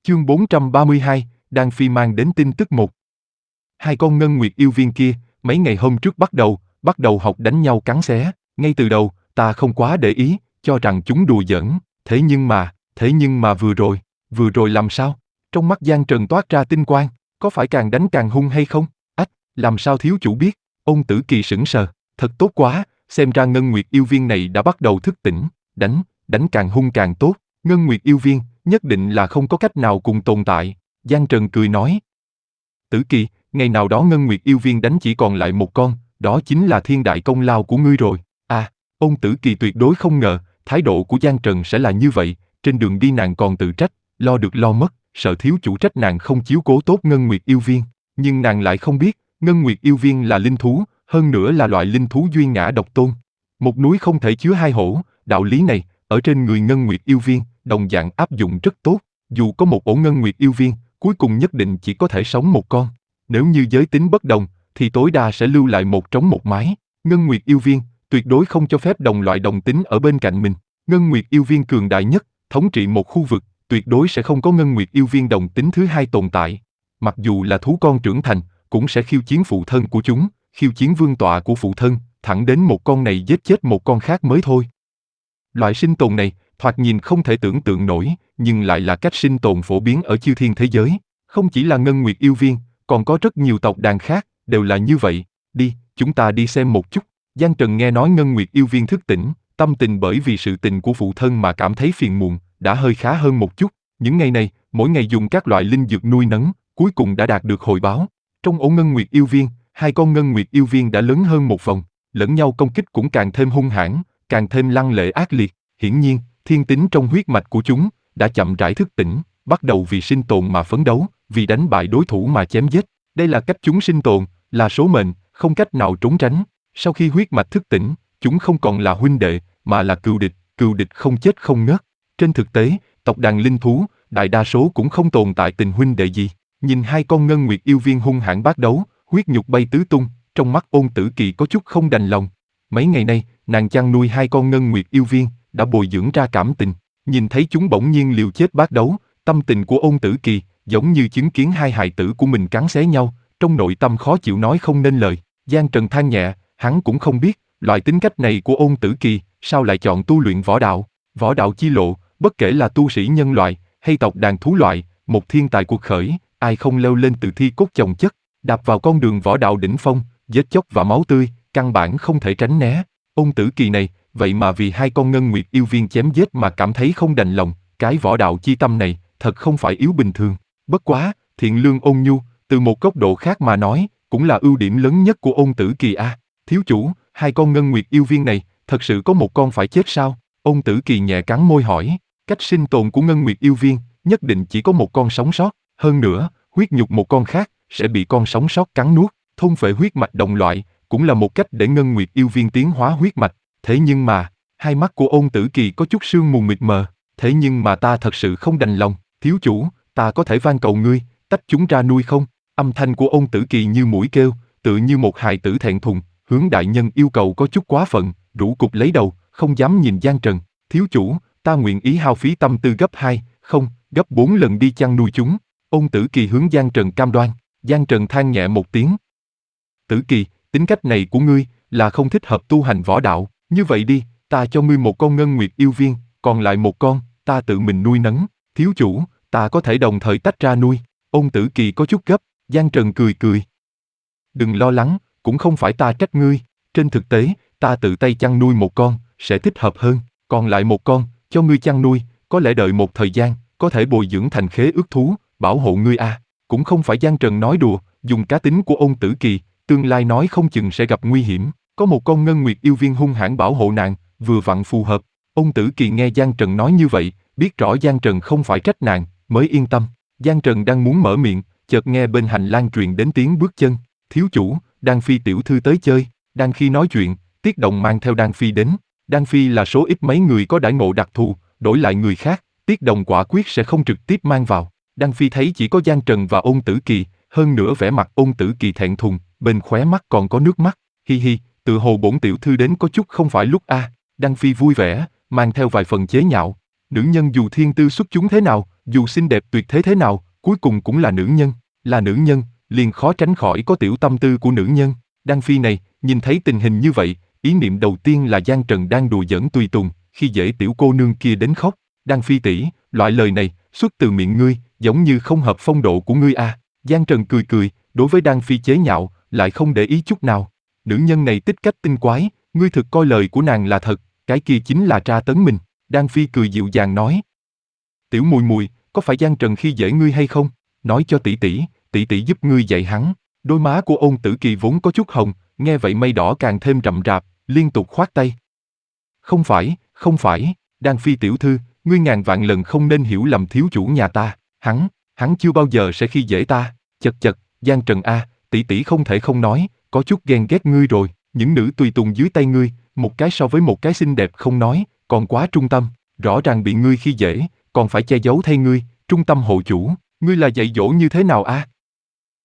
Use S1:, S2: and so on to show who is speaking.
S1: Chương 432, Đan Phi mang đến tin tức một. Hai con ngân nguyệt yêu viên kia, mấy ngày hôm trước bắt đầu học đánh nhau cắn xé. Ngay từ đầu, ta không quá để ý, cho rằng chúng đùa giỡn. Thế nhưng mà vừa rồi làm sao? Trong mắt Giang Trần toát ra tinh quang, có phải càng đánh càng hung hay không? Ách, làm sao thiếu chủ biết? Ôn Tử Kỳ sững sờ, thật tốt quá, xem ra ngân nguyệt yêu viên này đã bắt đầu thức tỉnh, đánh càng hung càng tốt. Ngân nguyệt yêu viên, nhất định là không có cách nào cùng tồn tại. Giang Trần cười nói. Tử Kỳ, ngày nào đó ngân nguyệt yêu viên đánh chỉ còn lại một con, đó chính là thiên đại công lao của ngươi rồi. À, Ôn Tử Kỳ tuyệt đối không ngờ, thái độ của Giang Trần sẽ là như vậy, trên đường đi nàng còn tự trách, lo được lo mất, sợ thiếu chủ trách nàng không chiếu cố tốt ngân nguyệt yêu viên. Nhưng nàng lại không biết, ngân nguyệt yêu viên là linh thú, hơn nữa là loại linh thú duy ngã độc tôn. Một núi không thể chứa hai hổ, đạo lý này, ở trên người ngân nguyệt yêu viên, đồng dạng áp dụng rất tốt. Dù có một ổ ngân nguyệt yêu viên, cuối cùng nhất định chỉ có thể sống một con. Nếu như giới tính bất đồng, thì tối đa sẽ lưu lại một trống một mái. Ngân nguyệt yêu viên, tuyệt đối không cho phép đồng loại đồng tính ở bên cạnh mình. Ngân nguyệt yêu viên cường đại nhất, thống trị một khu vực, tuyệt đối sẽ không có ngân nguyệt yêu viên đồng tính thứ hai tồn tại. Mặc dù là thú con trưởng thành, cũng sẽ khiêu chiến phụ thân của chúng, khiêu chiến vương tọa của phụ thân, thẳng đến một con này giết chết một con khác mới thôi. Loại sinh tồn này, thoạt nhìn không thể tưởng tượng nổi, nhưng lại là cách sinh tồn phổ biến ở chư thiên thế giới. Không chỉ là ngân nguyệt yêu viên, còn có rất nhiều tộc đàn khác, đều là như vậy. Đi, chúng ta đi xem một chút. Giang Trần nghe nói ngân nguyệt yêu viên thức tỉnh, tâm tình bởi vì sự tình của phụ thân mà cảm thấy phiền muộn, đã hơi khá hơn một chút. Những ngày này, mỗi ngày dùng các loại linh dược nuôi nấng, cuối cùng đã đạt được hồi báo. Trong ổ ngân nguyệt yêu viên, hai con ngân nguyệt yêu viên đã lớn hơn một vòng, lẫn nhau công kích cũng càng thêm hung hãn, càng thêm lăng lệ ác liệt. Hiển nhiên, thiên tính trong huyết mạch của chúng đã chậm rãi thức tỉnh, bắt đầu vì sinh tồn mà phấn đấu, vì đánh bại đối thủ mà chém giết. Đây là cách chúng sinh tồn, là số mệnh, không cách nào trốn tránh. Sau khi huyết mạch thức tỉnh, chúng không còn là huynh đệ, mà là cừu địch không chết không ngớt. Trên thực tế, tộc đàn linh thú, đại đa số cũng không tồn tại tình huynh đệ gì. Nhìn hai con ngân nguyệt yêu viên hung hãn bát đấu, huyết nhục bay tứ tung, trong mắt Ôn Tử Kỳ có chút không đành lòng. Mấy ngày nay, nàng chăn nuôi hai con ngân nguyệt yêu viên, đã bồi dưỡng ra cảm tình. Nhìn thấy chúng bỗng nhiên liều chết bát đấu, tâm tình của Ôn Tử Kỳ giống như chứng kiến hai hài tử của mình cắn xé nhau, trong nội tâm khó chịu nói không nên lời. Giang Trần than nhẹ, hắn cũng không biết, loại tính cách này của Ôn Tử Kỳ, sao lại chọn tu luyện võ đạo. Võ đạo chi lộ, bất kể là tu sĩ nhân loại, hay tộc đàn thú loại, một thiên tài cuộc khởi, ai không leo lên từ thi cốt chồng chất, đạp vào con đường võ đạo đỉnh phong, giết chóc và máu tươi, căn bản không thể tránh né. Ôn Tử Kỳ này, vậy mà vì hai con ngân nguyệt yêu viên chém giết mà cảm thấy không đành lòng, cái võ đạo chi tâm này, thật không phải yếu bình thường. Bất quá, thiện lương ôn nhu, từ một góc độ khác mà nói, cũng là ưu điểm lớn nhất của Ôn Tử Kỳ a. Thiếu chủ, hai con ngân nguyệt yêu viên này, thật sự có một con phải chết sao? Ôn Tử Kỳ nhẹ cắn môi hỏi. Cách sinh tồn của ngân nguyệt yêu viên, nhất định chỉ có một con sống sót. Hơn nữa, huyết nhục một con khác, sẽ bị con sống sót cắn nuốt, thôn phệ huyết mạch đồng loại, cũng là một cách để ngân nguyệt yêu viên tiến hóa huyết mạch. Thế nhưng mà, hai mắt của Ôn Tử Kỳ có chút sương mù mịt mờ. Thế nhưng mà ta thật sự không đành lòng, thiếu chủ, ta có thể van cầu ngươi, tách chúng ra nuôi không? Âm thanh của Ôn Tử Kỳ như mũi kêu, tự như một hài tử thẹn thùng, hướng đại nhân yêu cầu có chút quá phận, rũ cục lấy đầu, không dám nhìn Giang Trần. Thiếu chủ, ta nguyện ý hao phí tâm tư gấp 2, không, gấp 4 lần đi chăn nuôi chúng. Ôn Tử Kỳ hướng Giang Trần cam đoan. Giang Trần than nhẹ một tiếng. Tử Kỳ, tính cách này của ngươi là không thích hợp tu hành võ đạo. Như vậy đi, ta cho ngươi một con ngân nguyệt yêu viên, còn lại một con, ta tự mình nuôi nấng. Thiếu chủ, ta có thể đồng thời tách ra nuôi. Ôn Tử Kỳ có chút gấp. Giang Trần cười cười. Đừng lo lắng, cũng không phải ta trách ngươi. Trên thực tế, ta tự tay chăn nuôi một con, sẽ thích hợp hơn. Còn lại một con, cho ngươi chăn nuôi, có lẽ đợi một thời gian, có thể bồi dưỡng thành khế ước thú, bảo hộ ngươi a. Cũng không phải Giang Trần nói đùa, dùng cá tính của Ôn Tử Kỳ, tương lai nói không chừng sẽ gặp nguy hiểm. Có một con ngân nguyệt yêu viên hung hãn bảo hộ nàng, vừa vặn phù hợp. Ôn Tử Kỳ nghe Giang Trần nói như vậy, biết rõ Giang Trần không phải trách nàng, mới yên tâm. Giang Trần đang muốn mở miệng, chợt nghe bên hành lang truyền đến tiếng bước chân. Thiếu chủ, Đan Phi tiểu thư tới chơi. Đang khi nói chuyện, Tiết Đồng mang theo Đan Phi đến. Đan Phi là số ít mấy người có đãi ngộ đặc thù, đổi lại người khác, Tiết Đồng quả quyết sẽ không trực tiếp mang vào. Đan Phi thấy chỉ có Giang Trần và Ôn Tử Kỳ, hơn nữa vẻ mặt Ôn Tử Kỳ thẹn thùng, bên khóe mắt còn có nước mắt. Hi hi, tự hồ bổn tiểu thư đến có chút không phải lúc a. Đan Phi vui vẻ, mang theo vài phần chế nhạo. Nữ nhân dù thiên tư xuất chúng thế nào, Dù xinh đẹp tuyệt thế thế nào, cuối cùng cũng là nữ nhân, liền khó tránh khỏi có tiểu tâm tư của nữ nhân. Đan Phi này, nhìn thấy tình hình như vậy, ý niệm đầu tiên là Giang Trần đang đùa giỡn tùy tùng, khi dễ tiểu cô nương kia đến khóc. Đan Phi tỷ, loại lời này, xuất từ miệng ngươi, giống như không hợp phong độ của ngươi à. Giang Trần cười cười, đối với Đan Phi chế nhạo, lại không để ý chút nào. Nữ nhân này tích cách tinh quái, ngươi thực coi lời của nàng là thật, cái kia chính là tra tấn mình. Đan Phi cười dịu dàng nói. Tiểu mùi mùi, có phải Giang Trần khi dễ ngươi hay không? Nói cho tỷ tỷ giúp ngươi dạy hắn. Đôi má của Ôn Tử Kỳ vốn có chút hồng, nghe vậy mây đỏ càng thêm rậm rạp, liên tục khoát tay. Không phải, Đan Phi tiểu thư, ngươi ngàn vạn lần không nên hiểu lầm thiếu chủ nhà ta, hắn chưa bao giờ sẽ khi dễ ta. Chật chật, Giang Trần a, tỷ không thể không nói, có chút ghen ghét ngươi rồi, những nữ tùy tùng dưới tay ngươi, một cái so với một cái xinh đẹp không nói, còn quá trung tâm, rõ ràng bị ngươi khi dễ, còn phải che giấu thay ngươi, trung tâm hộ chủ, ngươi là dạy dỗ như thế nào a?